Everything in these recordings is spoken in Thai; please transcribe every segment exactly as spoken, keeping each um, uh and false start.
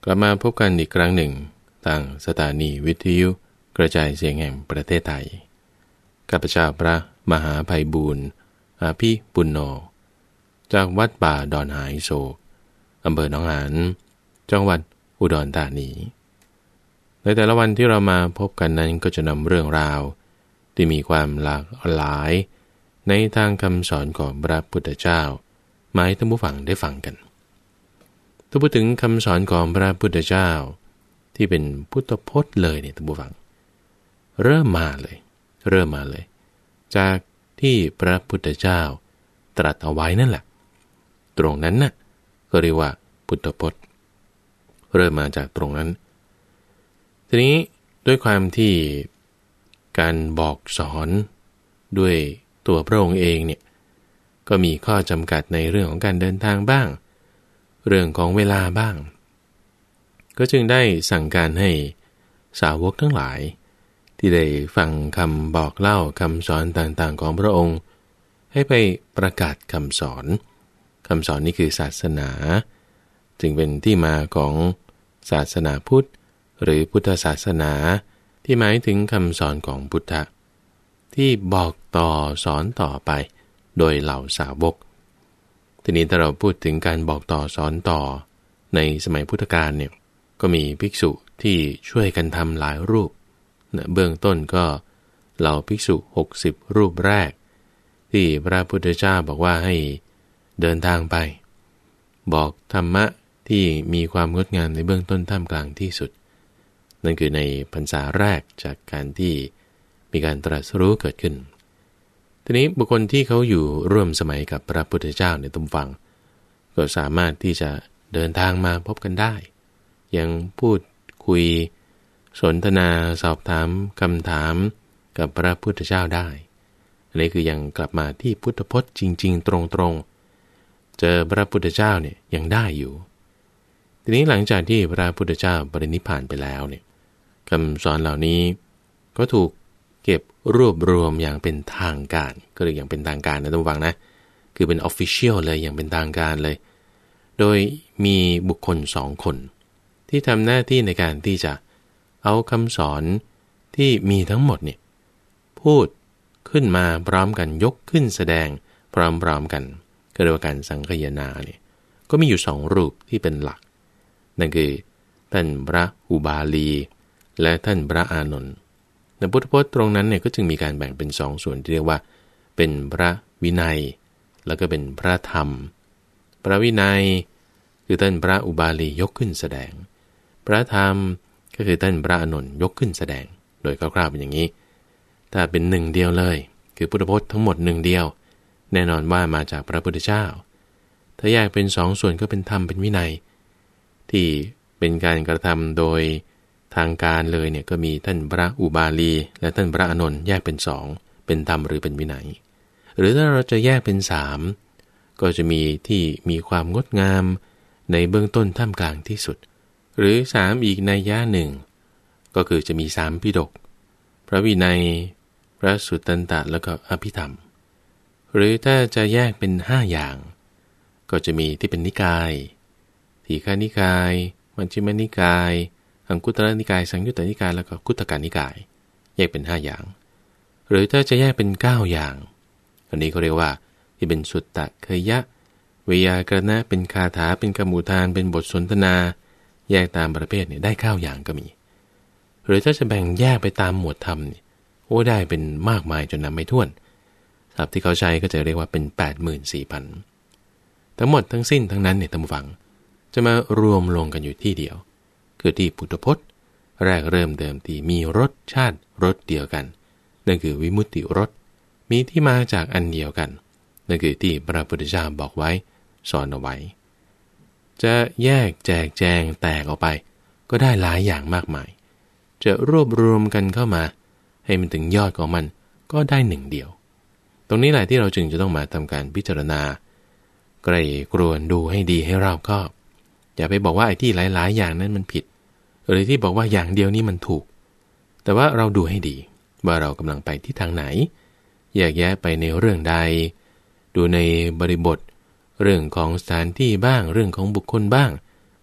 กลับมาพบกันอีกครั้งหนึ่งทางสถานีวิทยุกระจายเสียงแห่งประเทศไทยข้าพเจ้าพระมหาไพบูลย์อาภิปุณโญจากวัดป่าดอนหายโศกอำเภอหนองหานจังหวัดอุดรธานีในแต่ละวันที่เรามาพบกันนั้นก็จะนำเรื่องราวที่มีความหลากหลายในทางคำสอนของพระพุทธเจ้ามาให้ท่านผู้ฟังได้ฟังกันถ้าพูดถึงคำสอนของพระพุทธเจ้าที่เป็นพุทธพจน์เลยเนี่ยท่านผู้ฟังเริ่มมาเลยเริ่มมาเลยจากที่พระพุทธเจ้าตรัสเอาไว้นั่นแหละตรงนั้นน่ะก็เรียกว่าพุทธพจน์เริ่มมาจากตรงนั้นทีนี้ด้วยความที่การบอกสอนด้วยตัวพระองค์เองเนี่ยก็มีข้อจำกัดในเรื่องของการเดินทางบ้างเรื่องของเวลาบ้างก็จึงได้สั่งการให้สาวกทั้งหลายที่ได้ฟังคำบอกเล่าคำสอนต่างๆของพระองค์ให้ไปประกาศคำสอนคำสอนนี้คือศาสนาจึงเป็นที่มาของศาสนาพุทธหรือพุทธศาสนาที่หมายถึงคำสอนของพุทธะที่บอกต่อสอนต่อไปโดยเหล่าสาวกทีนี้ถ้าเราพูดถึงการบอกต่อสอนต่อในสมัยพุทธกาลเนี่ยก็มีภิกษุที่ช่วยกันทำหลายรูปเบื้องต้นก็เหล่าภิกษุหกสิบรูปแรกที่พระพุทธเจ้าบอกว่าให้เดินทางไปบอกธรรมะที่มีความงดงามในเบื้องต้นท่ามกลางที่สุดนั่นคือในพรรษาแรกจากการที่มีการตรัสรู้เกิดขึ้นทีนี้บุคคลที่เขาอยู่ร่วมสมัยกับพระพุทธเจ้าในตุมฟังก็สามารถที่จะเดินทางมาพบกันได้ยังพูดคุยสนทนาสอบถามคำถามกับพระพุทธเจ้าได้อันนี้คือยังกลับมาที่พุทธพจน์จริงๆตรงๆเจอพระพุทธเจ้าเนี่ยยังได้อยู่ทีนี้หลังจากที่พระพุทธเจ้าปรินิพพานไปแล้วเนี่ยคำสอนเหล่านี้ก็ถูกเก็บรวบรวมอย่างเป็นทางการก็เลยอย่างเป็นทางการนะท่านผู้ฟังนะคือเป็น official เลยอย่างเป็นทางการเลยโดยมีบุคคลสองคนที่ทำหน้าที่ในการที่จะเอาคำสอนที่มีทั้งหมดเนี่ยพูดขึ้นมาพร้อมกันยกขึ้นแสดงพร้อมๆกันก็เรียกว่าการสังคายนาเนี่ยก็มีอยู่สองรูปที่เป็นหลักนั่นคือท่านพระอุบาลีและท่านพระอานนท์ในพุทธพจน์ตรงนั้นเนี่ยก็จึงมีการแบ่งเป็นสองส่วนที่เรียกว่าเป็นพระวินัยแล้วก็เป็นพระธรรมพระวินัยคือท่านพระอุบาลียกขึ้นแสดงพระธรรมก็คือท่านพระอานนท์ยกขึ้นแสดงโดยคร่าวๆเป็นอย่างนี้ถ้าเป็นหนึ่งเดียวเลยคือพุทธพจน์ทั้งหมดหนึ่งเดียวแน่นอนว่ามาจากพระพุทธเจ้าถ้าแยกเป็นสองส่วนก็เป็นธรรมเป็นวินัยที่เป็นการกระทำโดยทางการเลยเนี่ยก็มีท่านพระอุบาลีและท่านพระอานนท์แยกเป็นสองเป็นธรรมหรือเป็นวินัยหรือถ้าเราจะแยกเป็นสามก็จะมีที่มีความงดงามในเบื้องต้นท่ามกลางที่สุดหรือสามอีกนัยยะหนึ่งก็คือจะมีสามปิฎกพระวินัยพระสุตตันตะแล้วก็อภิธรรมหรือถ้าจะแยกเป็นห้าอย่างก็จะมีที่เป็นนิกายทีฆนิกายมัชฌิมนิกายอังคุตรนิกายสังยุตตนิกายแล้วก็คุตตกนิกายแยกเป็นห้าอย่างหรือถ้าจะแยกเป็นเก้าอย่างอันนี้เขาเรียกว่าที่เป็นสุตตะเคยะเวยากรณะเป็นคาถาเป็นกมูทานเป็นบทสนทนาแยกตามประเภทเนี่ยได้เก้าอย่างก็มีหรือถ้าจะแบ่งแยกไปตามหมวดธรรมเนี่ยโอ้ได้เป็นมากมายจนนับไม่ถ้วนศัพท์ที่เขาใช้ก็จะเรียกว่าเป็น แปดหมื่นสี่พัน ทั้งหมดทั้งสิ้นทั้งนั้นเนี่ยท่านผู้ฟังจะมารวมลงกันอยู่ที่เดียวคือที่พุทธพจน์แรกเริ่มเดิมที่มีรสชาติรสเดียวกันนั่นคือวิมุตติรสมีที่มาจากอันเดียวกันนั่นคือที่พระพุทธเจ้าบอกไว้สอนเอาไว้จะแยกแจกแจงแตกออกไปก็ได้หลายอย่างมากมายจะรวบรวมกันเข้ามาให้มันถึงยอดของมันก็ได้หนึ่งเดียวตรงนี้แหละที่เราจึงจะต้องมาทำการพิจารณาไกรกรวนดูให้ดีให้รอบคอบอย่าไปบอกว่าไอ้ที่หลายๆอย่างนั้นมันผิดหรือที่บอกว่าอย่างเดียวนี้มันถูกแต่ว่าเราดูให้ดีว่าเรากำลังไปที่ทางไหนแยกแยะไปในเรื่องใดดูในบริบทเรื่องของสถานที่บ้างเรื่องของบุคคลบ้าง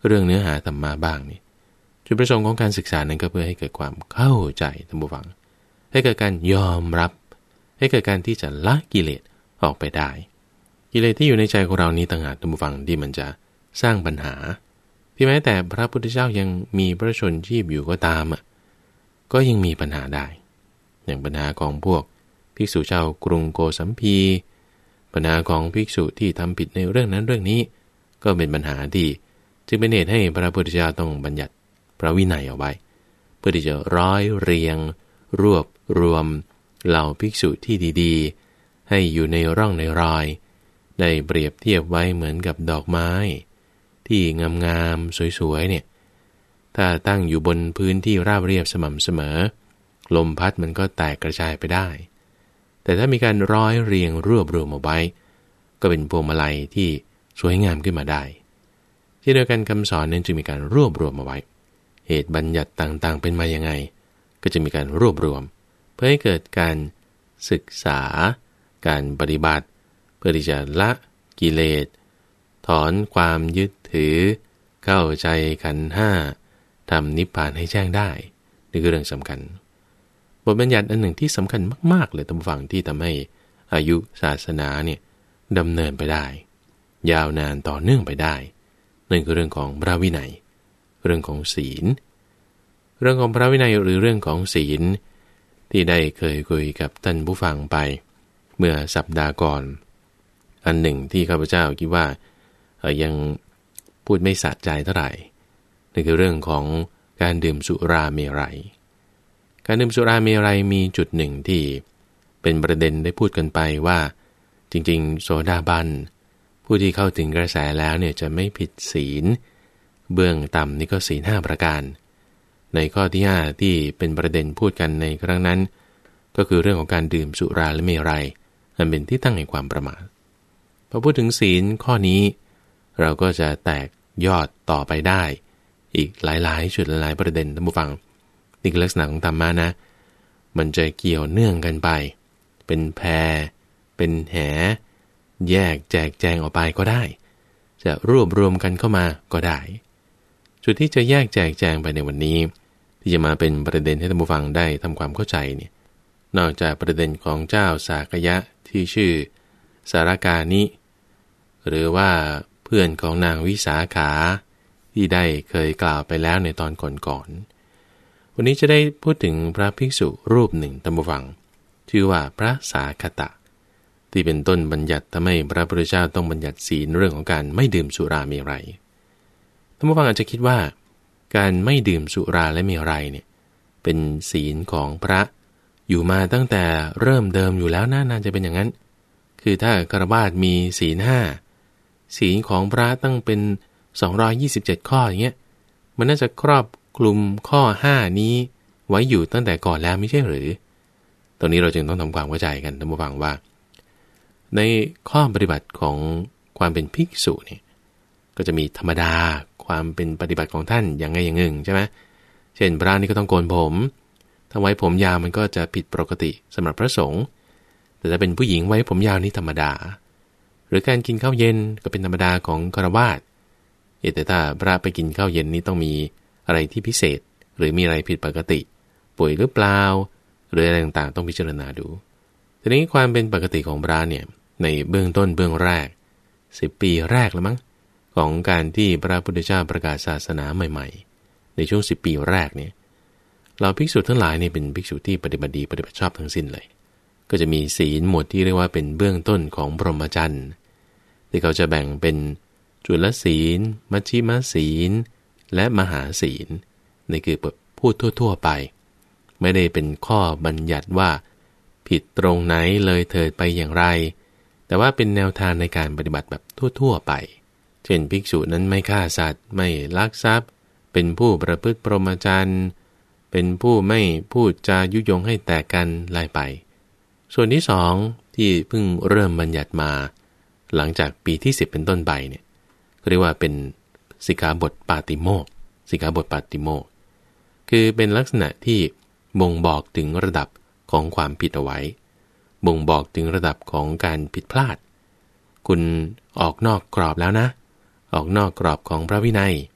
เรื่องเนื้อหาธรรมะบ้างนี่จุดประสงค์ของการศึกษานั้นก็เพื่อให้เกิดความเข้าใจท่านผู้ฟังให้เกิดการยอมรับให้เกิดการที่จะละกิเลสออกไปได้กิเลสที่อยู่ในใจของเรานี้ต่างหากท่านผู้ฟังที่มันจะสร้างปัญหาที่แม้แต่พระพุทธเจ้ายังมีพระชนชีพอยู่ก็ตามอ่ะก็ยังมีปัญหาได้อย่างปัญหาของพวกภิกษุชาวกรุงโกสัมพีปัญหาของภิกษุที่ทำผิดในเรื่องนั้นเรื่องนี้ก็เป็นปัญหาที่จึงเป็นเหตุให้พระพุทธเจ้าต้องบัญญัติพระวินัยเอาไว้เพื่อที่จะร้อยเรียงรวบรวมเหล่าภิกษุที่ดีๆให้อยู่ในร่องในรอยได้เปรียบเทียบไว้เหมือนกับดอกไม้ที่งามๆสวยๆเนี่ยถ้าตั้งอยู่บนพื้นที่ราบเรียบสม่ำเสมอลมพัดมันก็แตกกระจายไปได้แต่ถ้ามีการร้อยเรียงรวบรวมเอาไว้ก็เป็นพวงมาลัยที่สวยงามขึ้นมาได้เช่นเดียวกันคำสอนนั้นจึงมีการรวบรวมเอาไว้เหตุบัญญัติต่างๆเป็นมายังไงก็จะมีการรวบรวมเพื่อให้เกิดการศึกษาการปฏิบัติเพื่อที่จะละกิเลสถอนความยึดถือเข้าใจขันธ์ห้าทำนิพพานให้แจ้งได้นี่คือเรื่องสำคัญบทบัญญัติอันหนึ่งที่สำคัญมากๆเลยท่านผู้ฟังที่ทำให้อายุศาสนาเนี่ยดำเนินไปได้ยาวนานต่อเนื่องไปได้นั่นคือเรื่องของพระวินัยเรื่องของศีลเรื่องของพระวินัยหรือเรื่องของศีลที่ได้เคยคุยกับท่านผู้ฟังไปเมื่อสัปดาห์ก่อนอันหนึ่งที่ข้าพเจ้าคิดว่ายังพูดไม่สะใจเท่าไหร่นั่นคือเรื่องของการดื่มสุราเมรัยการดื่มสุราเมรัยมีจุดหนึ่งที่เป็นประเด็นได้พูดกันไปว่าจริงๆโสดาบันผู้ที่เข้าถึงกระแสแล้วเนี่ยจะไม่ผิดศีลเบื้องต่ำนี่ก็ศีลห้าประการในข้อที่ห้าที่เป็นประเด็นพูดกันในครั้งนั้นก็คือเรื่องของการดื่มสุราและเมรัยอันเป็นที่ตั้งแห่งความประมาทพอพูดถึงศีลข้อนี้เราก็จะแตกยอดต่อไปได้อีกหลายๆจุดหลายๆประเด็นท่านผู้ฟังนี่คือลักษณะของธรรมะนะมันจะเกี่ยวเนื่องกันไปเป็นแพรเป็นแหแยกแจกแจงออกไปก็ได้จะรวบรวมกันเข้ามาก็ได้จุดที่จะแยกแจกแจงไปในวันนี้ที่จะมาเป็นประเด็นให้ท่านผู้ฟังได้ทำความเข้าใจเนี่ยนอกจากประเด็นของเจ้าสากยะที่ชื่อสารกานิหรือว่าเพื่อนของนางวิสาขาที่ได้เคยกล่าวไปแล้วในตอนก่อนๆวันนี้จะได้พูดถึงพระภิกษุรูปหนึ่งท่านผู้ฟังชื่อว่าพระสาคตะที่เป็นต้นบัญญัติทำให้พระพุทธเจ้าต้องบัญญัติศีลเรื่องของการไม่ดื่มสุราเมรัยท่านผู้ฟังอาจจะคิดว่าการไม่ดื่มสุราและเมรัยเนี่ยเป็นศีลของพระอยู่มาตั้งแต่เริ่มเดิมอยู่แล้วน่าจะเป็นอย่างนั้นคือถ้าฆราวาสมีศีลห้าศีลของพระตั้งเป็นสองร้อยยี่สิบเจ็ดข้ออย่างเงี้ยมันน่าจะครอบคลุมข้อห้านี้ไว้อยู่ตั้งแต่ก่อนแล้วไม่ใช่หรือตรงนี้เราจึงต้องทำความเข้าใจกันท่านผู้ฟังว่าในข้อปฏิบัติของความเป็นภิกษุเนี่ยก็จะมีธรรมดาความเป็นปฏิบัติของท่านอย่างไงอย่างหนึ่งใช่ไหมเช่นพระนี่ก็ต้องโกนผมถ้าไว้ผมยาวมันก็จะผิดปกติสำหรับพระสงฆ์แต่ถ้าเป็นผู้หญิงไว้ผมยาวนี่ธรรมดาหรือการกินข้าวเย็นก็เป็นธรรมดาของฆราวาสแต่ถ้าพระไปกินข้าวเย็นนี่ต้องมีอะไรที่พิเศษหรือมีอะไรผิดปกติป่วยหรือเปล่าหรืออะไรต่างๆต้องพิจารณาดูทีนี้ความเป็นปกติของพระเนี่ยในเบื้องต้นเบื้องแรกสิบปีแรกแล้วมั้งของการที่พระพุทธเจ้าประกาศศาสนาใหม่ๆในช่วงสิบปีแรกเนี่ยเราภิกษุทั้งหลายเนี่ยเป็นภิกษุที่ปฏิบัติดีปฏิบัติชอบทั้งสิ้นเลยก็จะมีศีลหมวดที่เรียกว่าเป็นเบื้องต้นของพรหมจรรย์ที่เขาจะแบ่งเป็นจุลศีลมัชฌิมศีลและมหาศีลนี่คือพูดทั่วๆไปไม่ได้เป็นข้อบัญญัติว่าผิดตรงไหนเลยเถิดไปอย่างไรแต่ว่าเป็นแนวทางในการปฏิบัติแบบทั่วๆไปเช่นภิกษุนั้นไม่ฆ่าสัตว์ไม่ลักทรัพย์เป็นผู้ประพฤติพรหมจรรย์เป็นผู้ไม่พูดจายุยงให้แตกกันไล่ไปส่วนที่สองที่เพิ่งเริ่มบัญญัติมาหลังจากปีที่สิบเป็นต้นไปเนี่ยเรียกว่าเป็นสิกขาบทปาติโมกข์สิกขาบทปาติโมกข์คือเป็นลักษณะที่บ่งบอกถึงระดับของความผิดเอาไว้บ่งบอกถึงระดับของการผิดพลาดคุณออกนอกกรอบแล้วนะออกนอกกรอบของพระวินัย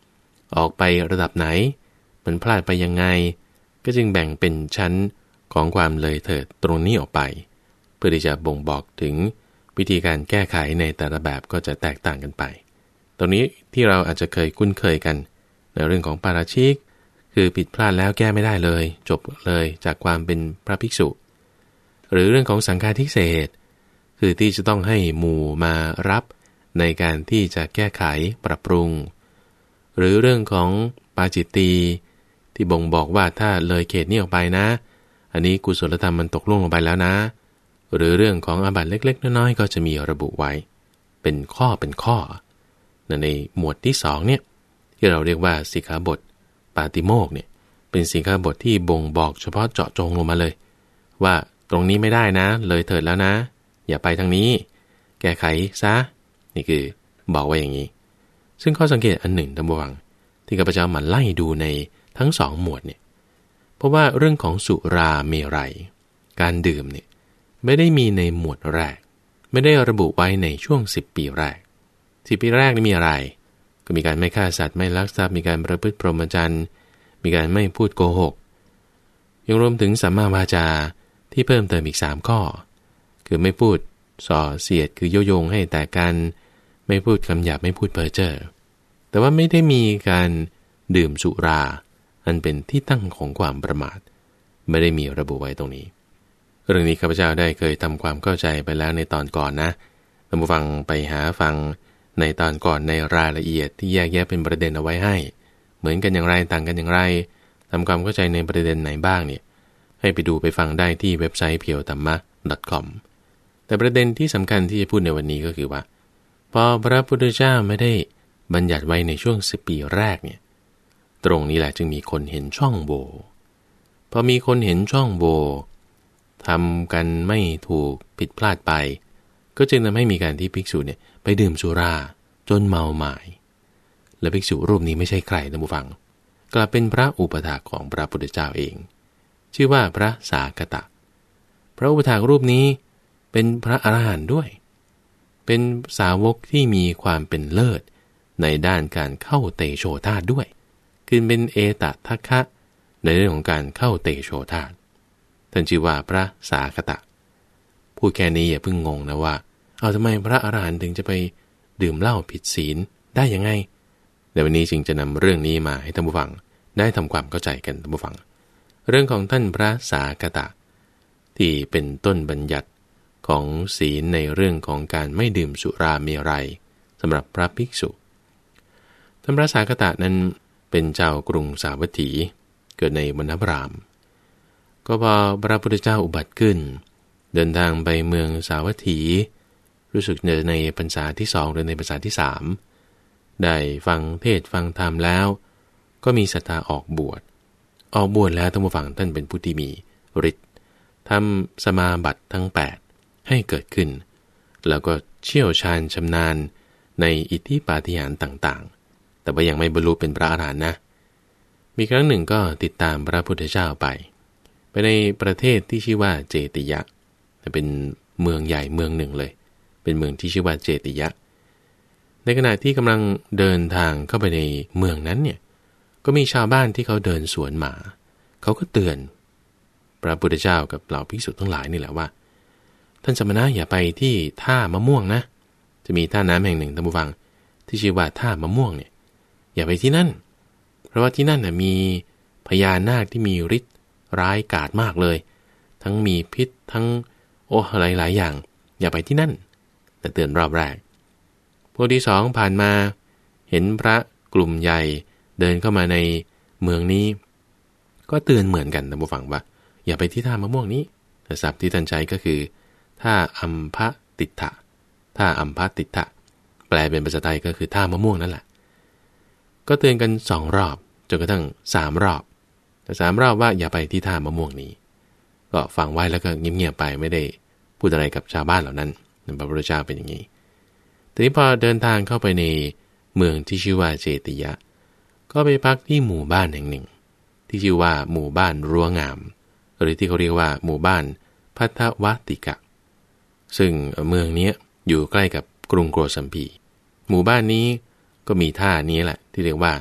ออกไประดับไหนมันพลาดไปยังไงก็จึงแบ่งเป็นชั้นของความเลยเถิดตรงนี้ออกไปเพื่อที่จะบ่งบอกถึงวิธีการแก้ไขในแต่ละแบบก็จะแตกต่างกันไปตรงนี้ที่เราอาจจะเคยคุ้นเคยกันในเรื่องของปาราชิกคือผิดพลาดแล้วแก้ไม่ได้เลยจบเลยจากความเป็นพระภิกษุหรือเรื่องของสังฆาทิเศษคือที่จะต้องให้หมู่มารับในการที่จะแก้ไขปรับปรุงหรือเรื่องของปาจิตตีที่บ่งบอกว่าถ้าเลยเขตนี้ออกไปนะอันนี้กุศลธรรมมันตกล่วงลงไปแล้วนะหรือเรื่องของอาบัติเล็กๆน้อยๆก็จะมีระบุไว้เป็นข้อเป็นข้อในหมวดที่สองเนี่ยที่เราเรียกว่าสิกขาบทปาติโมกข์เนี่ยเป็นสิกขาบทที่บ่งบอกเฉพาะเจาะจงลงมาเลยว่าตรงนี้ไม่ได้นะเลยเถิดแล้วนะอย่าไปทางนี้แก้ไขซะนี่คือบอกไว้อย่างนี้ซึ่งข้อสังเกตอันหนึ่งท่านผู้ฟังที่ข้าพเจ้ามาไล่ดูในทั้งสองหมวดเนี่ยเพราะว่าเรื่องของสุราเมรัยการดื่มเนี่ยไม่ได้มีในหมวดแรกไม่ได้ระบุไว้ในช่วงสิบปีแรกสิบปีแรกนี่มีอะไรก็มีการไม่ฆ่าสัตว์ไม่ลักทรัพย์มีการประพฤติพรหมจรรย์มีการไม่พูดโกหกยังรวมถึงสัมมาวาจาที่เพิ่มเติมอีกสามข้อคือไม่พูดส่อเสียดคือโยโยงให้แตกกันไม่พูดคำหยาบไม่พูดเพ้อเจ้อแต่ว่าไม่ได้มีการดื่มสุราอันเป็นที่ตั้งของความประมาทไม่ได้มีระบุไว้ตรงนี้เรื่องนี้ข้าพเจ้าได้เคยทำความเข้าใจไปแล้วในตอนก่อนนะท่านผู้ฟังไปหาฟังในตอนก่อนในรายละเอียดที่แยกแยะเป็นประเด็นเอาไว้ให้เหมือนกันอย่างไรต่างกันอย่างไรทำความเข้าใจในประเด็นไหนบ้างเนี่ยให้ไปดูไปฟังได้ที่เว็บไซต์ เพียวธรรมะ ดอท คอม แต่ประเด็นที่สำคัญที่จะพูดในวันนี้ก็คือว่าพอพระพุทธเจ้าไม่ได้บัญญัติไว้ในช่วงสิบปีแรกเนี่ยตรงนี้แหละจึงมีคนเห็นช่องโหว่พอมีคนเห็นช่องโหว่ทำกันไม่ถูกผิดพลาดไปก็จึงทำให้มีการที่ภิกษุเนี่ยไปดื่มสุราจนเมาหมายและภิกษุรูปนี้ไม่ใช่ใครท่านผู้ฟังกลับเป็นพระอุปถากของพระพุทธเจ้าเองชื่อว่าพระสากตะพระอุปถากรูปนี้เป็นพระอรหันต์ด้วยเป็นสาวกที่มีความเป็นเลิศในด้านการเข้าเตโชธาตุด้วยคือเป็นเอตทัคคะในเรื่องของการเข้าเตโชธาตุท่านชื่อว่าพระสากตะพูดแค่นี้อย่าเพิ่งงงนะว่าเอาทำไมพระอรหันต์ถึงจะไปดื่มเหล้าผิดศีลได้ยังไงในวันนี้จึงจะนำเรื่องนี้มาให้ท่านผู้ฟังได้ทำความเข้าใจกันท่านผู้ฟังเรื่องของท่านพระสากตะที่เป็นต้นบัญญัติของศีลในเรื่องของการไม่ดื่มสุราเมรัยสำหรับพระภิกษุท่านพระสากตะนั้นเป็นเจ้ากรุงสาวัตถีเกิดในวรรณพราหมณ์ก็พอพระพุทธเจ้าอุบัติขึ้นเดินทางไปเมืองสาวัตถีรู้สึกในพรรษาที่สองหรือในพรรษาที่สามได้ฟังเทศฟังธรรมแล้วก็มีศรัทธาออกบวชออกบวชแล้วท่านผู้ฟังท่านเป็นผู้ที่มีฤทธิ์ทำสมาบัติทั้งแปดให้เกิดขึ้นแล้วก็เชี่ยวชาญชำนาญในอิทธิปาฏิหาริย์ต่างๆแต่ว่ายังไม่บรรลุเป็นพระอรหันต์นะมีครั้งหนึ่งก็ติดตามพระพุทธเจ้าไปไปในประเทศที่ชื่อว่าเจติยะเป็นเมืองใหญ่เมืองหนึ่งเลยเป็นเมืองที่ชื่อว่าเจติยะในขณะที่กำลังเดินทางเข้าไปในเมืองนั้นเนี่ยก็มีชาวบ้านที่เขาเดินสวนมาเขาก็เตือนพระพุทธเจ้ากับเหล่าภิกษุทั้งหลายนี่แหละว่าท่านสมณะอย่าไปที่ท่ามะม่วงนะจะมีท่าน้ำแห่งหนึ่งท่านผู้ฟังที่ชื่อว่าท่ามะม่วงเนี่ยอย่าไปที่นั่นเพราะว่าที่นั่นน่ะมีพญานาคที่มีฤทธิ์ร้ายกาจมากเลยทั้งมีพิษทั้งโอ้หลายๆอย่างอย่าไปที่นั่นแต่เตือนรอบแรกพวกที่สองผ่านมาเห็นพระกลุ่มใหญ่เดินเข้ามาในเมืองนี้ก็เตือนเหมือนกันท่านผู้ฟังว่าอย่าไปที่ท่ามะม่วงนี้แต่ศัพท์ที่ท่านใช้ก็คือท่าอัมพติถะท่าอัมพติถะแปลเป็นภาษาไทยก็คือท่ามะม่วงนั่นแหละก็เตือนกันสองรอบจนกระทั่งสามรอบแต่สามรอบว่าอย่าไปที่ท่ามะม่วงนี้ก็ฟังไว้แล้วก็เงียบๆไปไม่ได้พูดอะไรกับชาวบ้านเหล่านั้นพระพุทธเจ้าเป็นอย่างนี้ทีนี้พอเดินทางเข้าไปในเมืองที่ชื่อว่าเจติยะก็ไปพักที่หมู่บ้านแห่งหนึ่งที่ชื่อว่าหมู่บ้านรั้วงามหรือที่เขาเรียกว่าหมู่บ้านพัทธวัติกะซึ่งเมืองนี้อยู่ใกล้กับกรุงโกสัมพีหมู่บ้านนี้ก็มีท่านี้แหละที่เรียกว่าท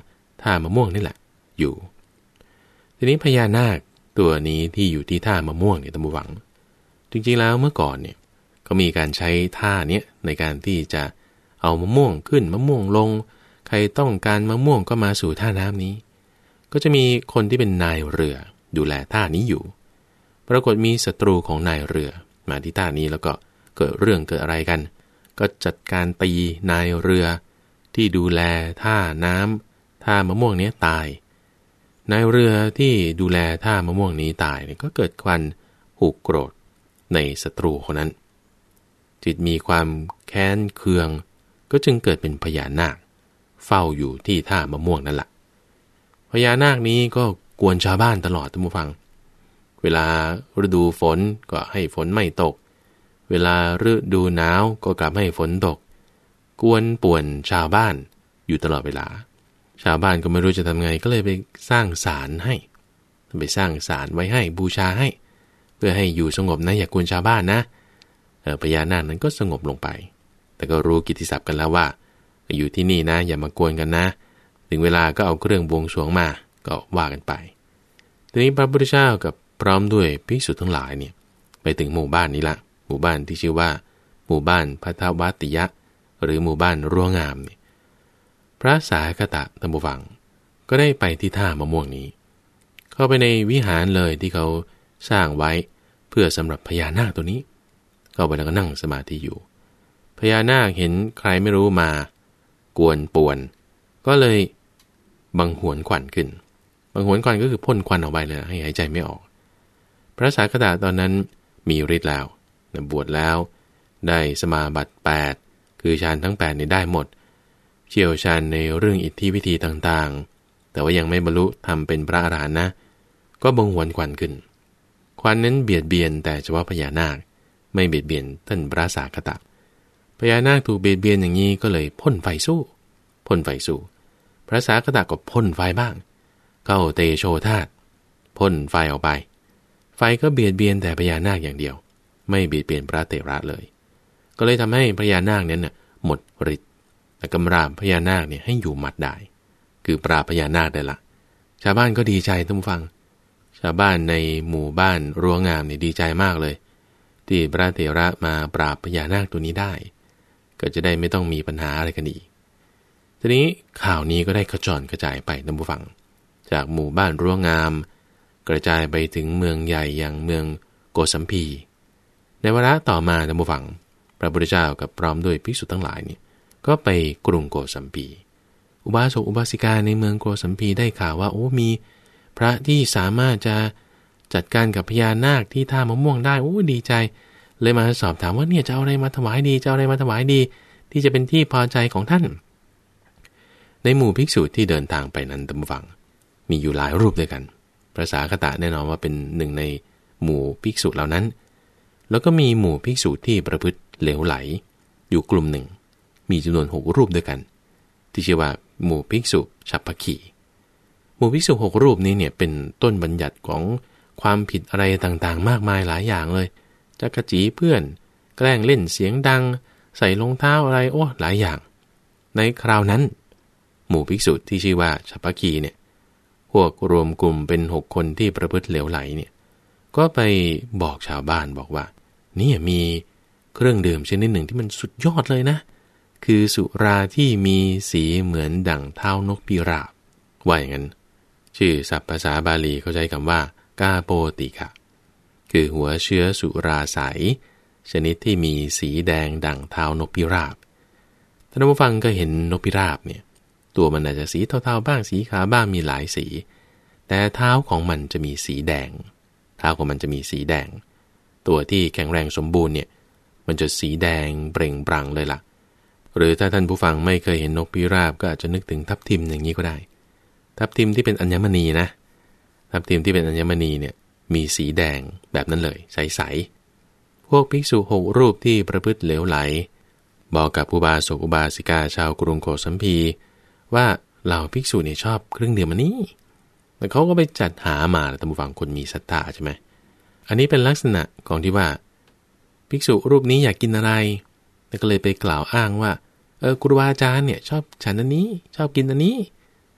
ท่ามะม่วงนี่แหละอยู่ทีนี้พญานาคตัวนี้ที่อยู่ที่ท่ามะม่วงเนี่ยท่านผู้ฟังจริงๆแล้วเมื่อก่อนเนี่ยก็มีการใช้ท่าเนี้ยในการที่จะเอามะม่วงขึ้นมะม่วงลงใครต้องการมะม่วงก็มาสู่ท่าน้ำนี้ก็จะมีคนที่เป็นนายเรือดูแลท่านี้อยู่ปรากฏมีศัตรูของนายเรือมาที่ท่านี้แล้วก็เกิดเรื่องเกิดอะไรกันก็จัดการตีนายเรือที่ดูแลท่าน้ำท่ามะม่วงนี้ตายนายเรือที่ดูแลท่ามะม่วงนี้ตายเนี่ยก็เกิดความผูกโกรธในศัตรูคนนั้นจิตมีความแค้นเคืองก็จึงเกิดเป็นพญานาคเฝ้าอยู่ที่ท่ามะม่วงนั่นแหละพญานาคนี้ก็กวนชาวบ้านตลอดท่านผู้ฟังเวลาฤดูฝนก็ให้ฝนไม่ตกเวลาฤดูหนาวก็กลับให้ฝนตกกวนป่วนชาวบ้านอยู่ตลอดเวลาชาวบ้านก็ไม่รู้จะทำไงก็เลยไปสร้างศาลให้ไปสร้างศาลไว้ให้บูชาให้เพื่อให้อยู่สงบนะอย่ากวนชาวบ้านนะพญานาคนั้นก็สงบลงไปแต่ก็รู้กิตติศัพท์กันแล้วว่าอยู่ที่นี่นะอย่ามากวนกันนะถึงเวลาก็เอาเครื่องบวงสรวงมาก็ว่ากันไปทีนี้พระพุทธเจ้ากับพร้อมด้วยภิกษุทั้งหลายเนี่ยไปถึงหมู่บ้านนี้ละหมู่บ้านที่ชื่อว่าหมู่บ้านพัทวัติยะหรือหมู่บ้านรั้วงามนี่พระสาคตะท่านผู้ฟังก็ได้ไปที่ท่ามะม่วงนี้เข้าไปในวิหารเลยที่เขาสร้างไว้เพื่อสำหรับพญานาคตัวนี้เข้าไปแล้วก็นั่งสมาธิอยู่พญานาคเห็นใครไม่รู้มากวนป่วนก็เลยบังหวนขวัญขึ้นบังหวนขวัญก็คือพ่นควันออกไปเลยให้หายใจไม่ออกพระสาคตะตอนนั้นมีฤทธิ์แล้วบวชแล้วได้สมาบัติแปดคือฌานทั้งแปดนี่ได้หมดเชี่ยวชาญในเรื่องอิทธิวิธีต่างๆแต่ว่ายังไม่บรรลุทำเป็นพระอรหันต์นะก็บังหวนขวัญขึ้นควันนั้นเบียดเบียนแต่เฉพาะพญานาคไม่เบียดเบียนท่านพระสาคตะพญานาคถูกเบียดเบียนอย่างนี้ก็เลยพ่นไฟสู้พ่นไฟสู้พระสาคตะก็พ่นไฟบ้างเข้าเตโชธาตุพ่นไฟออกไปไฟก็เบียดเบียนแต่พญานาคอย่างเดียวไม่เบียดเบียนพระเถระเลยก็เลยทำให้พญานาคนั้นน่ะหมดฤทธิ์แต่กำราบพญานาคเนี่ยให้อยู่หมัดได้คือปราบพญานาคได้ละชาวบ้านก็ดีใจท่านผู้ฟังชาวบ้านในหมู่บ้านรั้วงามเนี่ยดีใจมากเลยที่พระเถระมาปราบพญานาคตัวนี้ได้ก็จะได้ไม่ต้องมีปัญหาอะไรกันอีกทีนี้ข่าวนี้ก็ได้กระจรกระจายไปท่านผู้ฟังจากหมู่บ้านรั้วงามกระจายไปถึงเมืองใหญ่อย่างเมืองโกสัมพีในวาระต่อมาท่านผู้ฟังพระพุทธเจ้ากับพร้อมด้วยภิกษุทั้งหลายเนี่ยก็ไปกรุงโกสัมพีอุบาสกอุบาสิกาในเมืองโกสัมพีได้ข่าวว่าโอ้มีพระที่สามารถจะจัดการกับพญานาคที่ท่ามะม่วงได้โอ้ดีใจเลยมาสอบถามว่าเนี่ยจะเอาอะไรมาถวายดีจะเอาอะไรมาถวายดีที่จะเป็นที่พอใจของท่านในหมู่ภิกษุที่เดินทางไปนั้นท่านผู้ฟังมีอยู่หลายรูปด้วยกันพระสาคตะแน่นอนว่าเป็นหนึ่งในหมู่ภิกษุเหล่านั้นแล้วก็มีหมู่ภิกษุที่ประพฤติเหลวไหลอยู่กลุ่มหนึ่งมีจำนวนหกรูปด้วยกันที่ชื่อว่าหมู่ภิกษุฉัพพคีหมู่ภิกษุหกรูปนี้เนี่ยเป็นต้นบัญญัติของความผิดอะไรต่างๆมากมายหลายอย่างเลยจักจีเพื่อนแกล้งเล่นเสียงดังใส่รองเท้าอะไรโอ้หลายอย่างในคราวนั้นหมู่ภิกษุที่ชื่อว่าฉัพพคีเนี่ยพวกรวมกลุ่มเป็นหกคนที่ประพฤติเหลวไหลเนี่ยก็ไปบอกชาวบ้านบอกว่านี่มีเครื่องดื่มชนิดหนึ่งที่มันสุดยอดเลยนะคือสุราที่มีสีเหมือนดั่งเท้านกพิราบว่าอย่างนั้นชื่อศัพท์ภาษาบาลีเขาใช้คำว่ากาโปติกะคือหัวเชื้อสุราใสชนิดที่มีสีแดงดั่งเท้านกพิราบท่านผู้ฟังก็เห็นนกพิราบเนี่ยตัวมันอาจจะสีเทาๆบ้างสีขาวบ้างมีหลายสีแต่เท้าของมันจะมีสีแดงเท้าของมันจะมีสีแดงตัวที่แข็งแรงสมบูรณ์เนี่ยมันจะสีแดงเปล่งปลั่งเลยล่ะหรือถ้าท่านผู้ฟังไม่เคยเห็นนกพิราบก็อาจจะนึกถึงทับทิมอย่างนี้ก็ได้ทับทิมที่เป็นอัญมณีนะทับทิมที่เป็นอัญมณีเนี่ยมีสีแดงแบบนั้นเลยใสๆพวกภิกษุหกรูปที่ประพฤติเหลวไหลบอกกับอุบาสกอุบาสิกาชาวกรุงโกสัมพีว่าเหล่าภิกษุเนี่ยชอบเครื่องดื่มอันนี้แต่เขาก็ไปจัดหามาท่านผู้ฟังคนมีศรัทธาใช่ไหมอันนี้เป็นลักษณะของที่ว่าภิกษุรูปนี้อยากกินอะไรแล้วก็เลยไปกล่าวอ้างว่าเออครูบาอาจารย์เนี่ยชอบฉันอันนี้ชอบกินอันนี้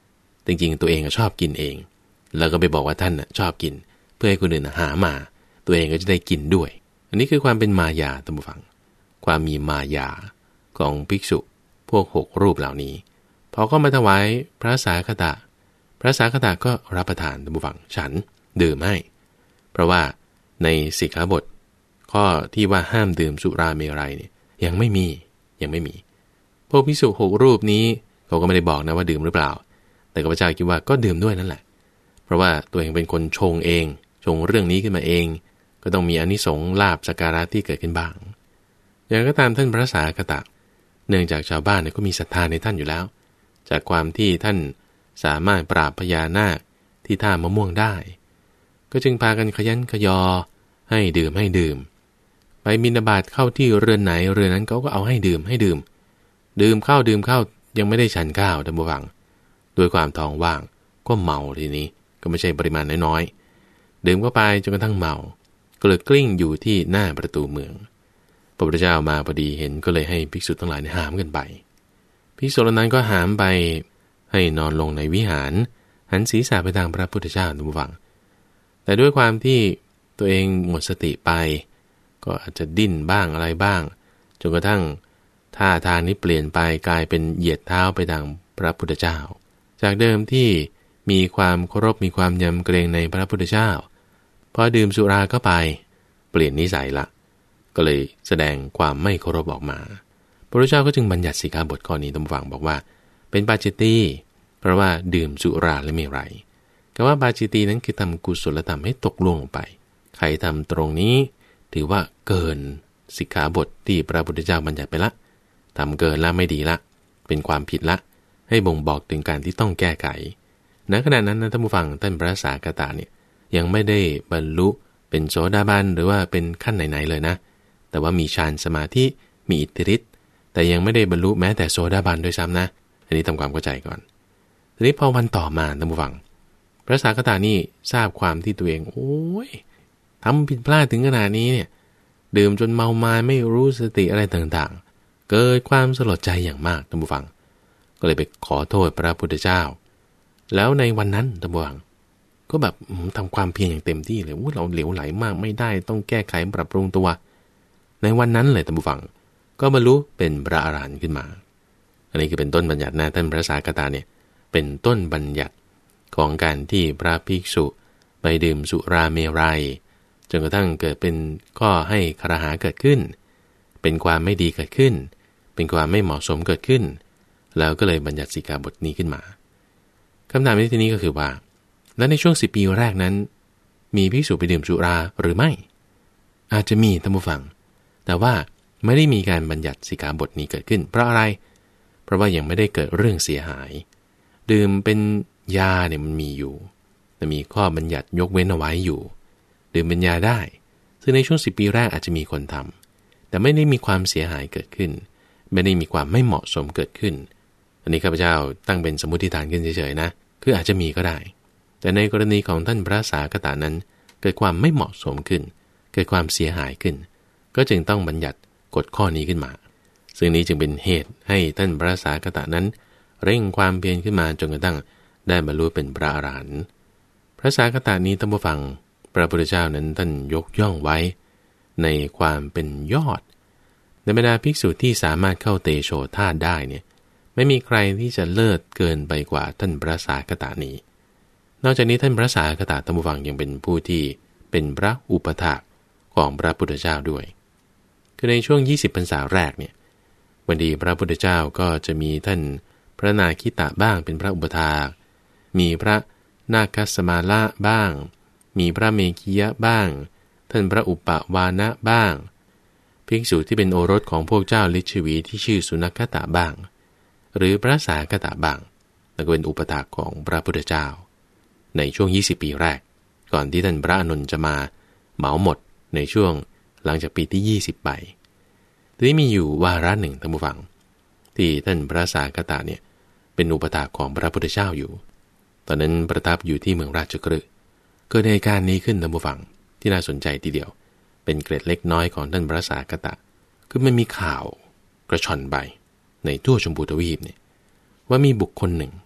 จริงๆตัวเองชอบกินเองแล้วก็ไปบอกว่าท่านชอบกินเพื่อให้คนอื่นหามาตัวเองก็จะได้กินด้วยอันนี้คือความเป็นมายาท่านผู้ฟังความมีมายาของภิกษุพวกหกรูปเหล่านี้พอก็มาถวายพระสาคตะพระสาคตะก็รับประทานท่านผู้ฟังฉันดื่มให้เพราะว่าในสิกขาบทข้อที่ว่าห้ามดื่มสุราเมรัยเนี่ยยังไม่มียังไม่มีพวกภิกษุหกรูปนี้เขาก็ไม่ได้บอกนะว่าดื่มหรือเปล่าแต่ข้าพเจ้าคิดว่าก็ดื่มด้วยนั่นแหละเพราะว่าตัวเองเป็นคนชงเองชงเรื่องนี้ขึ้นมาเองก็ต้องมีอานิสงส์ลาภสักการะที่เกิดขึ้นบ้างอย่างก็ตามท่านพระสาคตะเนื่องจากชาวบ้านเนี่ยก็มีศรัทธาในท่านอยู่แล้วจากความที่ท่านสามารถปราบพญานาคที่ท่ามะม่วงได้ก็จึงพากันขยันขยอให้ดื่มให้ดื่มไปบิณฑบาตเข้าที่เรือนไหนเรือนนั้นเขาก็เอาให้ดื่มให้ดื่มดื่มข้าวดื่มข้าวยังไม่ได้ฉันข้าวท่านผู้ฟังด้วยความท้องว่างก็เมาทีนี้ก็ไม่ใช่ปริมาณน้อยๆดื่มเข้าไปจนกระทั่งเมาก็เลยกลิ้งอยู่ที่หน้าประตูเมืองพระพุทธเจ้ามาพอดีเห็นก็เลยให้ภิกษุทั้งหลายหามกันไปภิกษุเหล่านั้นก็หามไปให้นอนลงในวิหารหันศีรษะไปทางพระพุทธเจ้าท่านผู้ฟังแต่ด้วยความที่ตัวเองหมดสติไปก็อาจจะดิ้นบ้างอะไรบ้างจนกระทั่งท่าทางนี้เปลี่ยนไปกลายเป็นเหยียดเท้าไปทางพระพุทธเจ้าจากเดิมที่มีความเคารพมีความยำเกรงในพระพุทธเจ้าพอดื่มสุราเข้าไปเปลี่ยนนิสัยละก็เลยแสดงความไม่เคารพออกมาพระพุทธเจ้าก็จึงบัญญัติสิกขาบทข้อนี้ตามฟังบอกว่าเป็นปาจิตตีเพราะว่าดื่มสุราและเมรัยคำว่าปาจิตตีนั้นคือทำกุศลธรรมให้ตกล่วงลงไปใครทำตรงนี้ถือว่าเกินสิกขาบทที่พระพุทธเจ้าบัญญัติไปละทำเกินละไม่ดีละเป็นความผิดละให้บ่งบอกถึงการที่ต้องแก้ไขณขณะนั้นนะท่านผู้ฟังท่านพระสาคตะเนี่ยยังไม่ได้บรรลุเป็นโสดาบันหรือว่าเป็นขั้นไหนๆเลยนะแต่ว่ามีฌานสมาธิมีอิทธิฤทธิ์แต่ยังไม่ได้บรรลุแม้แต่โสดาบันด้วยซ้ำนะอันนี้ทำความเข้าใจก่อนทีนี้พอวันต่อมาท่านผู้ฟังพระสาคตะนี่ทราบความที่ตัวเองโอ้ยทำผิดพลาดถึงขนาดนี้เนี่ยดื่มจนเมามายไม่รู้สติอะไรต่างๆเกิดความสลดใจอย่างมากท่านผู้ฟังก็เลยไปขอโทษพระพุทธเจ้าแล้วในวันนั้นท่านผู้ฟังก็แบบทำความเพียรอย่างเต็มที่เลยว่าเราเหลวไหลมากไม่ได้ต้องแก้ไขปรับปรุงตัวในวันนั้นเลยท่านผู้ฟังก็บรรลุเป็นพระอรหันต์ขึ้นมาอันนี้คือเป็นต้นบัญญัตินะท่านพระสาคตะเนี่ยเป็นต้นบัญญัติของการที่พระภิกษุไปดื่มสุราเมรัยจนกระทั่งเกิดเป็นข้อให้คฤหัสถ์เกิดขึ้นเป็นความไม่ดีเกิดขึ้นเป็นความไม่เหมาะสมเกิดขึ้นแล้วก็เลยบัญญัติสิกขาบทนี้ขึ้นมาคำถามในที่นี้ก็คือว่าแล้วในช่วงสิบปีแรกนั้นมีภิกษุไปดื่มสุราหรือไม่อาจจะมีท่านผู้ฟังแต่ว่าไม่ได้มีการบัญญัติสิกขาบทนี้เกิดขึ้นเพราะอะไรเพราะว่ายังไม่ได้เกิดเรื่องเสียหายดื่มเป็นยาเนี่ยมันมีอยู่แต่มีข้อบัญญัติยกเว้นเอาไว้อยู่ดื่มเป็นยาได้ซึ่งในช่วงสิบปีแรกอาจจะมีคนทำแต่ไม่ได้มีความเสียหายเกิดขึ้นไม่ได้มีความไม่เหมาะสมเกิดขึ้นอันนี้ข้าพเจ้าตั้งเป็นสมมติฐานขึ้นเฉยๆนะคืออาจจะมีก็ได้แต่ในกรณีของท่านพระสาคตะนั้นเกิดความไม่เหมาะสมขึ้นเกิดความเสียหายขึ้นก็จึงต้องบัญญัติกฎข้อนี้ขึ้นมาซึ่งนี้จึงเป็นเหตุให้ท่านพระสาคตะนั้นเร่งความเพียรขึ้นมาจนกระทั่งได้บรรลุเป็นพระอรหันต์พระสาคตะนี้ท่านผู้ฟังพระพุทธเจ้านั้นท่านยกย่องไว้ในความเป็นยอดในบรรดาภิกษุที่สามารถเข้าเตโชธาตุได้เนี่ยไม่มีใครที่จะเลิศเกินไปกว่าท่านพระสาคตะนี้นอกจากนี้ท่านพระสาคตะท่านผู้ฟังยังเป็นผู้ที่เป็นพระอุปถากของพระพุทธเจ้าด้วยคือในช่วงยี่สิบพรรษาแรกเนี่ยวันดีพระพุทธเจ้าก็จะมีท่านพระนาคิตะบ้างเป็นพระอุปถากมีพระนาคัสมาละบ้างมีพระเมขียะบ้างท่านพระอุปวานะบ้างภิกษุที่เป็นโอรสของพวกเจ้าฤทธิ์ชวีที่ชื่อสุนัขตะบ้างหรือพระสาคตะบ้างแล้วก็เป็นอุปถากของพระพุทธเจ้าในช่วงยี่สิบปีแรกก่อนที่ท่านพระอานนท์จะมาเหมาหมดในช่วงหลังจากปีที่ยี่สิบไปทีนี้มีอยู่วาระหนึ่งท่านผู้ฟังที่ท่านพระสาคตะเนี่ยเป็นอุปถากของพระพุทธเจ้าอยู่ตอนนั้นประทับอยู่ที่เมืองราชคฤห์เกิดเหตุการณ์นี้ขึ้นท่านผู้ฟังที่น่าสนใจทีเดียวเป็นเกร็ดเล็กน้อยของท่านพระสาคตะคือมันมีข่าวกระชอนใบในทั่วชมพูทวีปเนี่ยว่ามีบุคคลหนึ่ง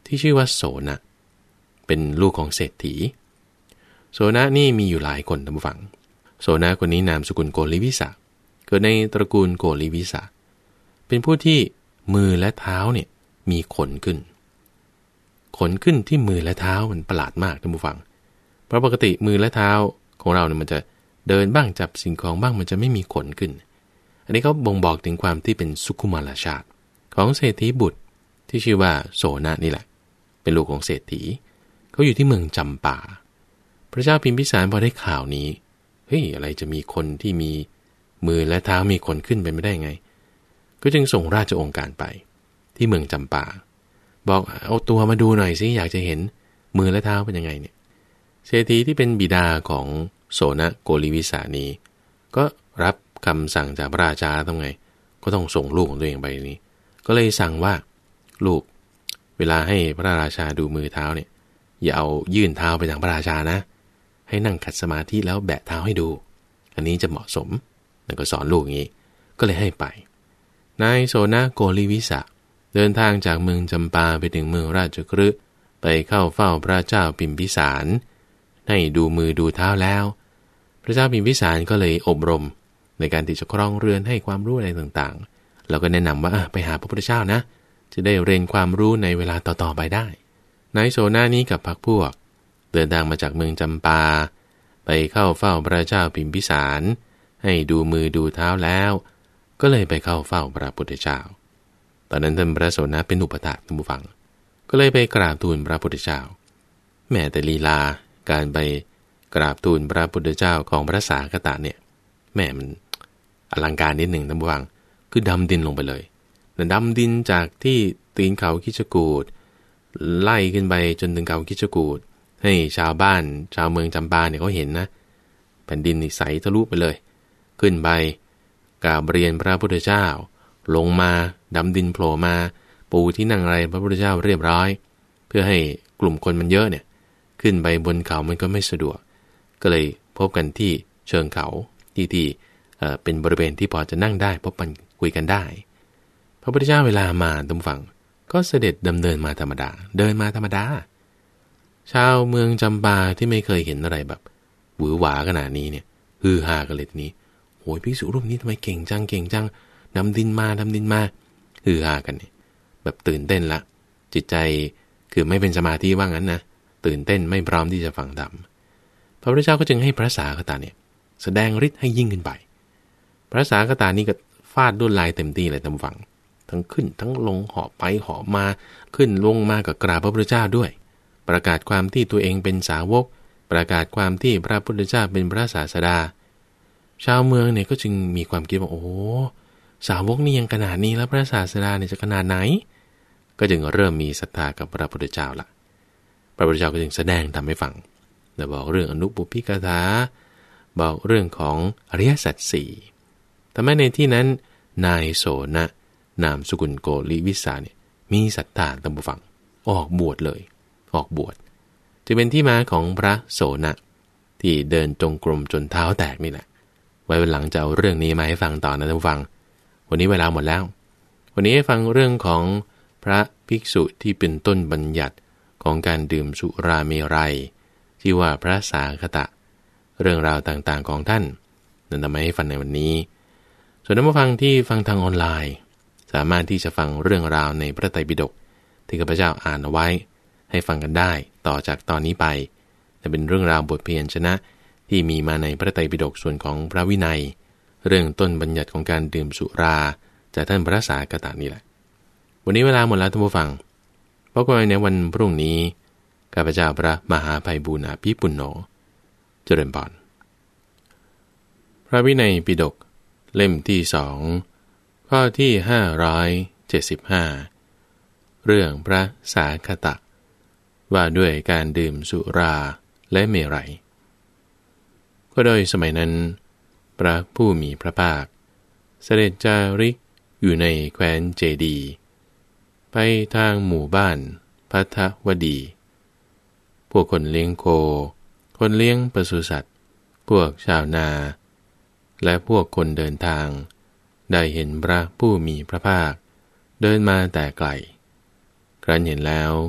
ที่ชื่อว่าโสนะเป็นลูกของเศรษฐีโสนะนี่มีอยู่หลายคนท่านผู้ฟังโสนะคนนี้นามสกุลโกลิวิสะเกิดในตระกูลโกลิวิสะเป็นผู้ที่มือและเท้าเนี่ยมีขนขึ้นขนขึ้นที่มือและเท้ามันประหลาดมากท่านผู้ฟังเพราะปกติมือและเท้าของเราเนี่ยมันจะเดินบ้างจับสิ่งของบ้างมันจะไม่มีขนขึ้นอันนี้เขาบ่งบอกถึงความที่เป็นสุขุมารชาติของเศรษฐีบุตรที่ชื่อว่าโสนะนี่แหละเป็นลูกของเศรษฐีเขาอยู่ที่เมืองจำปาพระเจ้าพิมพิสารพอได้ข่าวนี้เฮ้ยอะไรจะมีคนที่มีมือและเท้ามีขนขึ้นไปไม่ได้ไงก็จึงส่งราชองค์การไปที่เมืองจำปาบอกเอาตัวมาดูหน่อยสิอยากจะเห็นมือและเท้าเป็นยังไงเนี่ยเศรษฐีที่เป็นบิดาของโสนะโกลิวิสานีก็รับคำสั่งจากพระราชาทำไงก็ต้องส่งลูกของตัวเองไปนี้ก็เลยสั่งว่าลูกเวลาให้พระราชาดูมือเท้าเนี่ยอย่าเอายื่นเท้าไปทางพระราชานะให้นั่งขัดสมาธิแล้วแบะเท้าให้ดูอันนี้จะเหมาะสมแล้วก็สอนลูกอย่างนี้ก็เลยให้ไปนายโสนะโกลิวิสะเดินทางจากเมืองจำปาไปถึงเมืองราชคฤห์ไปเข้าเฝ้าพระเจ้าพิมพิสารให้ดูมือดูเท้าแล้วพระเจ้าพิมพิสารก็เลยอบรมในการที่จะครองเรือนให้ความรู้อะไรต่างๆแล้วก็แนะนำว่าไปหาพระพุทธเจ้านะจะได้เรียนความรู้ในเวลาต่อๆไปได้นายโสนะนี้กับพรรคพวกเดินทางมาจากเมืองจำปาไปเข้าเฝ้าพระเจ้าพิมพิสารให้ดูมือดูเท้าแล้วก็เลยไปเข้าเฝ้าพระพุทธเจ้าตอนนั้นท่านพระโสนะเป็นอุปถากท่านผู้ฟังก็เลยไปกราบทูลพระพุทธเจ้าแม้แต่ลีลาการไปกราบทูลพระพุทธเจ้าของพระสากตะเนี่ยแม่มันอลังการนิดหนึ่งท่านผู้ฟังคือดำดินลงไปเลยดำดินจากที่ตีนเขาคิชกูฏไล่ขึ้นไปจนถึงเขาคิชกูฏให้ชาวบ้านชาวเมืองจำปาเนี่ยเขาเห็นนะแผ่นดินนี่ใสทะลุไปเลยขึ้นไปกราบเรียนพระพุทธเจ้าลงมาดำดินโผล่มาปูที่นั่งอะไรพระพุทธเจ้าเรียบร้อยเพื่อให้กลุ่มคนมันเยอะเนี่ยขึ้นไปบนเขามันก็ไม่สะดวกก็เลยพบกันที่เชิงเขาที่ที่เอ่อเป็นบริเวณที่พอจะนั่งได้พบกันคุยกันได้พระพุทธเจ้าเวลามาตรงฝั่งก็เสด็จดำเนินมาธรรมดาเดินมาธรรมดาชาวเมืองจำปาที่ไม่เคยเห็นอะไรแบบหวือหวาขนาดนี้เนี่ยฮือฮากันเลยทีนี้โอ้ยภิกษุรูปนี้ทำไมเก่งจังเก่งจังดำดินมาดำดินมาฮือฮากันเนี่ยแบบตื่นเต้นละจิตใจคือไม่เป็นสมาธิว่างั้นนะตื่นเต้นไม่พร้อมที่จะฟังธรรมพระพุทธเจ้าก็จึงให้พระสากตาเนี่ยแสดงฤทธิ์ให้ยิ่งขึ้นไปพระสากตานี่ก็ฟาดด้วยลายเต็มที่เลยตามฝั่งทั้งขึ้นทั้งลงเหาะไปเหาะมาขึ้นลงมากับกราบพระพุทธเจ้าด้วยประกาศความที่ตัวเองเป็นสาวกประกาศความที่พระพุทธเจ้าเป็นพระศาสดาชาวเมืองเนี่ยก็จึงมีความคิดว่าโอ้สาวกนี่ยังขนาดนี้แล้วพระศาสดาเนี่ยจะขนาดไหนก็จึงเริ่มมีศรัทธากับพระพุทธเจ้าละพระพุทธเจ้าก็จึงแสดงทำให้ฟังแต่บอกเรื่องอนุปุพพิกถาบอกเรื่องของอริยสัจสี่แต่แม้ในที่นั้นนายโสนะนามสกุลโกลิวิสาเนี่ยมีศรัทธาตามผู้ฟังออกบวชเลยออกบวชจะเป็นที่มาของพระโสนะที่เดินจงกรมจนเท้าแตกนี่แหละไว้วันหลังจะเอาเรื่องนี้มาให้ฟังต่อนะท่านผู้ฟังวันนี้เวลาหมดแล้ววันนี้ให้ฟังเรื่องของพระภิกษุที่เป็นต้นบัญญัติของการดื่มสุราเมรัยที่ว่าพระสาคตะเรื่องราวต่างๆของท่านนั้นทำให้ฟังในวันนี้ส่วนท่านผู้ฟังที่ฟังทางออนไลน์สามารถที่จะฟังเรื่องราวในพระไตรปิฎกที่ข้าพเจ้าอ่านเอาไว้ให้ฟังกันได้ต่อจากตอนนี้ไปจะเป็นเรื่องราวบทเพียรชนะที่มีมาในพระไตรปิฎกส่วนของพระวินัยเรื่องต้นบัญญัติของการดื่มสุราจากท่านพระสากตะนี่แหละวันนี้เวลาหมดแล้วท่านผู้ฟังพบกันในวันพรุ่งนี้ข้าพเจ้าพระมหาไพบูลย์อภิปุณโญเจริญพรพระวินัยปิฎกเล่มที่สองข้อที่ห้าร้อยเจ็ดสิบห้าเรื่องพระสาคตะว่าด้วยการดื่มสุราและเมรัยก็โดยสมัยนั้นพระผู้มีพระภาคเสด็จจาริกอยู่ในแคว้นเจดีไปทางหมู่บ้านภัททวดีพวกคนเลี้ยงโคคนเลี้ยงปศุสัตว์พวกชาวนาและพวกคนเดินทางได้เห็นพระผู้มีพระภาคเดินมาแต่ไกลครั้นเห็นแล้ว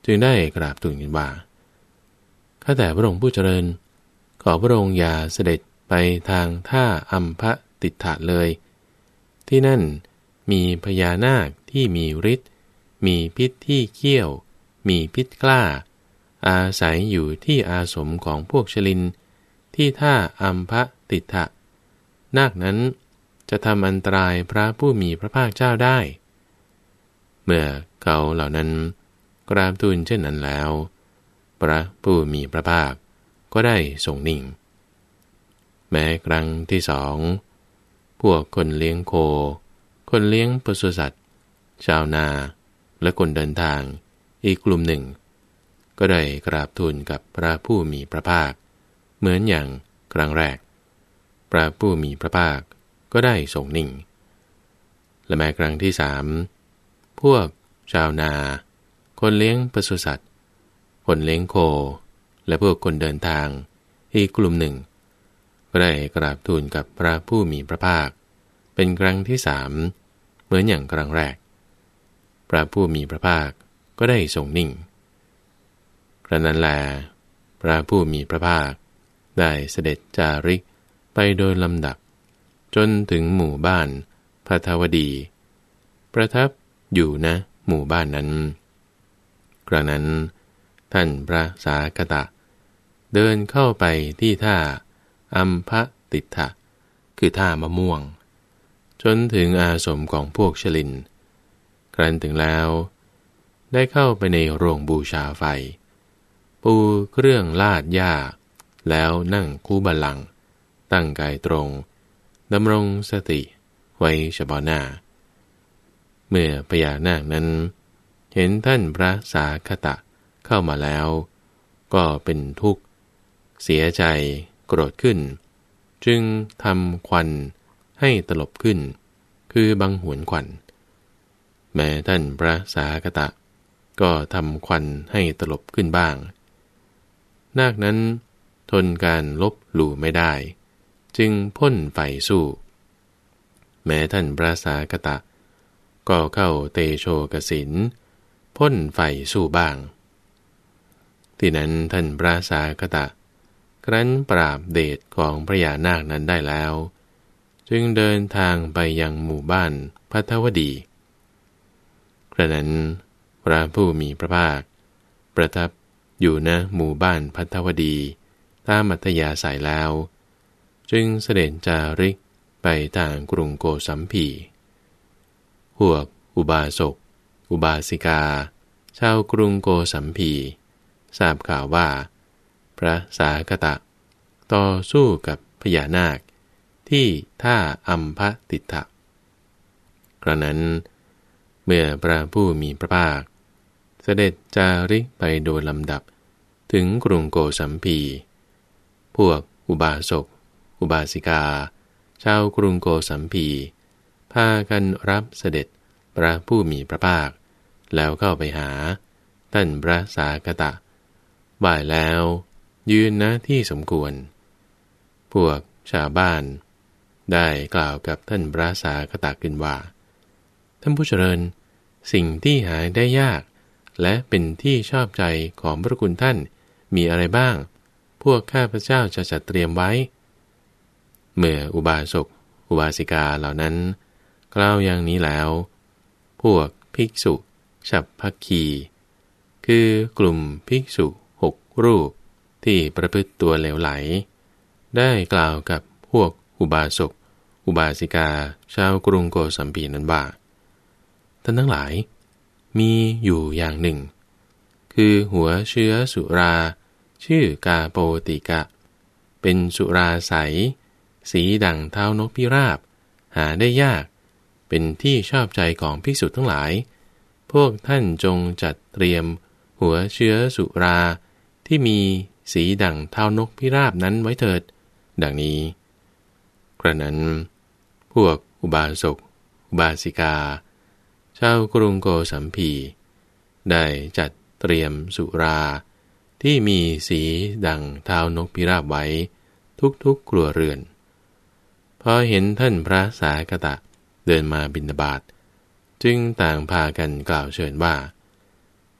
จึงได้กราบทูลกันว่าข้าแต่พระองค์ผู้เจริญขอพระองค์อย่าเสด็จไปทางท่าอัมพติฏฐะเลยที่นั่นมีพญานาคที่มีฤทธิ์มีพิษที่เขี้ยวมีพิษกล้าอาศัยอยู่ที่อาสมของพวกชลินที่ท่าอัมพติฏฐะนาคนั้นจะทำอันตรายพระผู้มีพระภาคเจ้าได้เมื่อเขาเหล่านั้นกราบทูลเช่นนั้นแล้วพระผู้มีพระภาคก็ได้ทรงนิ่งแม้ครั้งที่สองพวกคนเลี้ยงโคคนเลี้ยงปศุสัตว์ชาวนาและคนเดินทางอีกกลุ่มหนึ่งก็ได้กราบทูลกับพระผู้มีพระภาคเหมือนอย่างครั้งแรกพระผู้มีพระภาคก็ได้ทรงนิ่งและแม้ครั้งที่สามพวกชาวนาคนเลี้ยงปศุสัตว์คนเลี้ยงโคและพวกคนเดินทางอีกกลุ่มหนึ่งก็ได้กราบทูลกับพระผู้มีพระภาคเป็นครั้งที่สามเหมือนอย่างครั้งแรกพระผู้มีพระภาคก็ได้ทรงนิ่งครั้นนั้นแลพระผู้มีพระภาคได้เสด็จจาริกไปโดยลำดับจนถึงหมู่บ้านภัทวดีประทับอยู่ณหมู่บ้านนั้นครั้งนั้นท่านพระสากตะเดินเข้าไปที่ท่าอัมพติฏฐะคือท่ามะม่วงจนถึงอาสมของพวกชลินครั้นถึงแล้วได้เข้าไปในโรงบูชาไฟปูเครื่องลาดหญ้าแล้วนั่งคูบัลลังก์ตั้งกายตรงดำรงสติไว้เฉพาะหน้าเมื่อพญานาคนั้นเห็นท่านพระสาคตะเข้ามาแล้วก็เป็นทุกข์เสียใจโกรธขึ้นจึงทำควันให้ตลบขึ้นคือบังหวนควันแม้ท่านพระสาคตะก็ทำควันให้ตลบขึ้นบ้างนาคนั้นทนการลบหลู่ไม่ได้จึงพ่นไฟสู้แม้ท่านพระสาคตะก็เข้าเตโชกสินพ่นไฟสู้บ้างที่นั้นท่านพระสาคตะครั้นปราบเดชของพระยานาคนั้นได้แล้วจึงเดินทางไปยังหมู่บ้านภัทวดีครั้นนั้นพระผู้มีพระภาคประทับอยู่ณหมู่บ้านภัทวดีตามอัธยาศัยแล้วจึงเสด็จจาริกไปทางกรุงโกสัมพีพวกอุบาสกอุบาสิกาชาวกรุงโกสัมพีทราบข่าวว่าพระสาคตะต่อสู้กับพญานาคที่ท่าอัมพติฏฐะครั้งนั้นเมื่อพระผู้มีพระภาคเสด็จจาริกไปโดยลำดับถึงกรุงโกสัมพีพวกอุบาสกอุบาสิกาชาวกรุงโกสัมพีพากันรับเสด็จพระผู้มีพระภาคแล้วเข้าไปหาท่านพระสาคตะบ่ายแล้วยืนณที่สมควรพวกชาวบ้านได้กล่าวกับท่านพระสาคตะขึ้นว่าท่านผู้เจริญสิ่งที่หาได้ยากและเป็นที่ชอบใจของพระคุณท่านมีอะไรบ้างพวกข้าพเจ้าจะจัดเตรียมไว้เมื่ออุบาสกอุบาสิกาเหล่านั้นกล่าวอย่างนี้แล้วพวกภิกษุฉัพพคีคือกลุ่มภิกษุหกรูปที่ประพฤติตัวเหลวไหลได้กล่าวกับพวกอุบาสกอุบาสิกาชาวกรุงโกสัมพีนั้นว่าท่านทั้งหลายมีอยู่อย่างหนึ่งคือหัวเชื้อสุราชื่อกาโปติกะเป็นสุราใสสีดั่งเท้านกพิราบหาได้ยากเป็นที่ชอบใจของภิกษุทั้งหลายพวกท่านจงจัดเตรียมหัวเชื้อสุราที่มีสีดั่งเท้านกพิราบนั้นไว้เถิดดังนี้กระนั้นพวกอุบาสกอุบาสิกาชาวกรุงโกสัมพีได้จัดเตรียมสุราที่มีสีดั่งเท้านกพิราบไว้ทุกๆครัวเรือนพอเห็นท่านพระสาคตะเดินมาบิณฑบาตจึงต่างพากันกล่าวเชิญว่า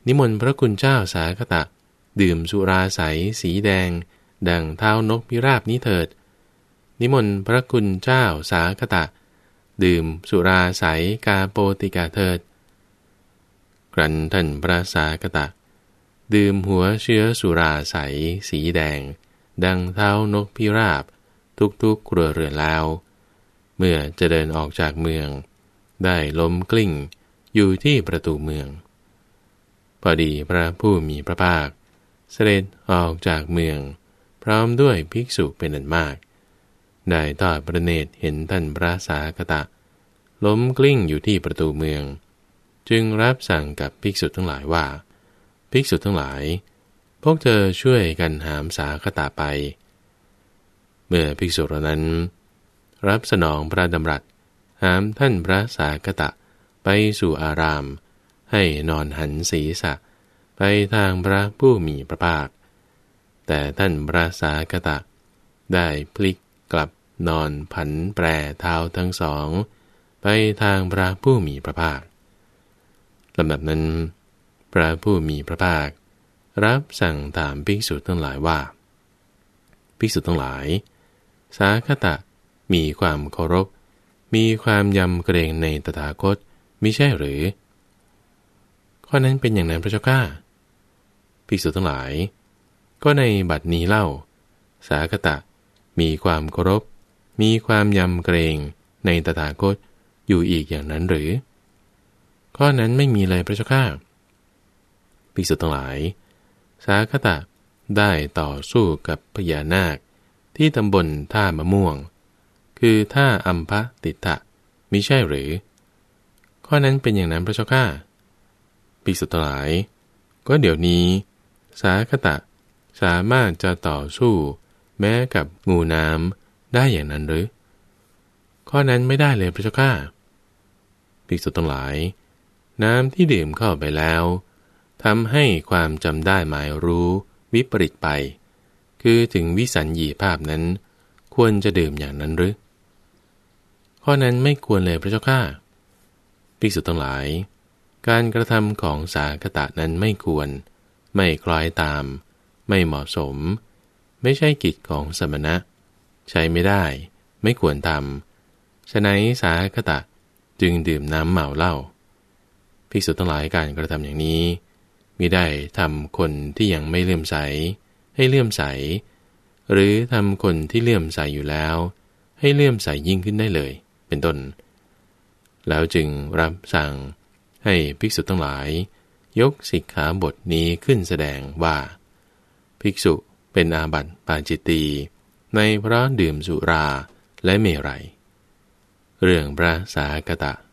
นิมนต์พระคุณเจ้าสาคตะดื่มสุราใสสีแดงดังเท้านกพิราบนี้เถิดนิมนต์พระคุณเจ้าสาคตะดื่มสุราใสกาโปติกาเถิดครั้นท่านพระสาคตะดื่มหัวเชื้อสุราใสสีแดงดังเท้านกพิราบทุกๆครัวเรือนแล้วเมื่อจะเดินออกจากเมืองได้ล้มกลิ้งอยู่ที่ประตูเมืองพอดีพระผู้มีพระภาคเสด็จออกจากเมืองพร้อมด้วยภิกษุเป็นอันมากได้ทอดพระเนตรเห็นท่านพระสาคตะล้มกลิ้งอยู่ที่ประตูเมืองจึงรับสั่งกับภิกษุทั้งหลายว่าภิกษุทั้งหลายพวกเธอช่วยกันหามสาคตะไปเมื่อภิกษุเหล่านั้นรับสนองพระดำรัสหามท่านพระสาคตะไปสู่อารามให้นอนหันศีรษะไปทางพระผู้มีพระภาคแต่ท่านพระสาคตะได้พลิกกลับนอนผันแปรเท้าทั้งสองไปทางพระผู้มีพระภาคลำดับนั้นพระผู้มีพระภาครับสั่งถามภิกษุทั้งหลายว่าภิกษุทั้งหลายสาคตะมีความเคารพมีความยำเกรงในตถาคตมิใช่หรือข้อนั้นเป็นอย่างนั้นพระเจ้าข้าภิกษุทั้งหลายก็ในบัดนี้เล่าสาคตะมีความเคารพมีความยำเกรงในตถาคตอยู่อีกอย่างนั้นหรือข้อนั้นไม่มีเลยพระเจ้าข้าภิกษุทั้งหลายสาคตะได้ต่อสู้กับพญานาคที่ตำบลท่ามะม่วงคือท่าอัมพติตะมิใช่หรือข้อนั้นเป็นอย่างนั้นพระเจ้าข้าภิกษุทั้งหลายก็เดี๋ยวนี้สาคตะสามารถจะต่อสู้แม้กับงูน้ำได้อย่างนั้นหรือข้อนั้นไม่ได้เลยพระเจ้าข้าภิกษุทั้งหลายน้ำที่ดื่มเข้าไปแล้วทำให้ความจำได้หมายรู้วิปริตไปคือถึงวิสัญญีภาพนั้นควรจะดื่มอย่างนั้นหรือข้อนั้นไม่ควรเลยพระเจ้าข้าภิกษุทั้งหลายการกระทำของสาคตะนั้นไม่ควรไม่คล้อยตามไม่เหมาะสมไม่ใช่กิจของสมณะใช้ไม่ได้ไม่ควรทำฉะนั้นสาคตะจึงดื่มน้ำเมาเหล้าภิกษุทั้งหลายการกระทำอย่างนี้มิได้ทำคนที่ยังไม่เลื่อมใสให้เลื่อมใสหรือทำคนที่เลื่อมใสอยู่แล้วให้เลื่อมใสยิ่งขึ้นได้เลยเป็นต้นแล้วจึงรับสั่งให้ภิกษุทั้งหลายยกสิกขาบทนี้ขึ้นแสดงว่าภิกษุเป็นอาบัติปาจิตตีในเพราะดื่มสุราและเมรัยเรื่องพระสาคตะ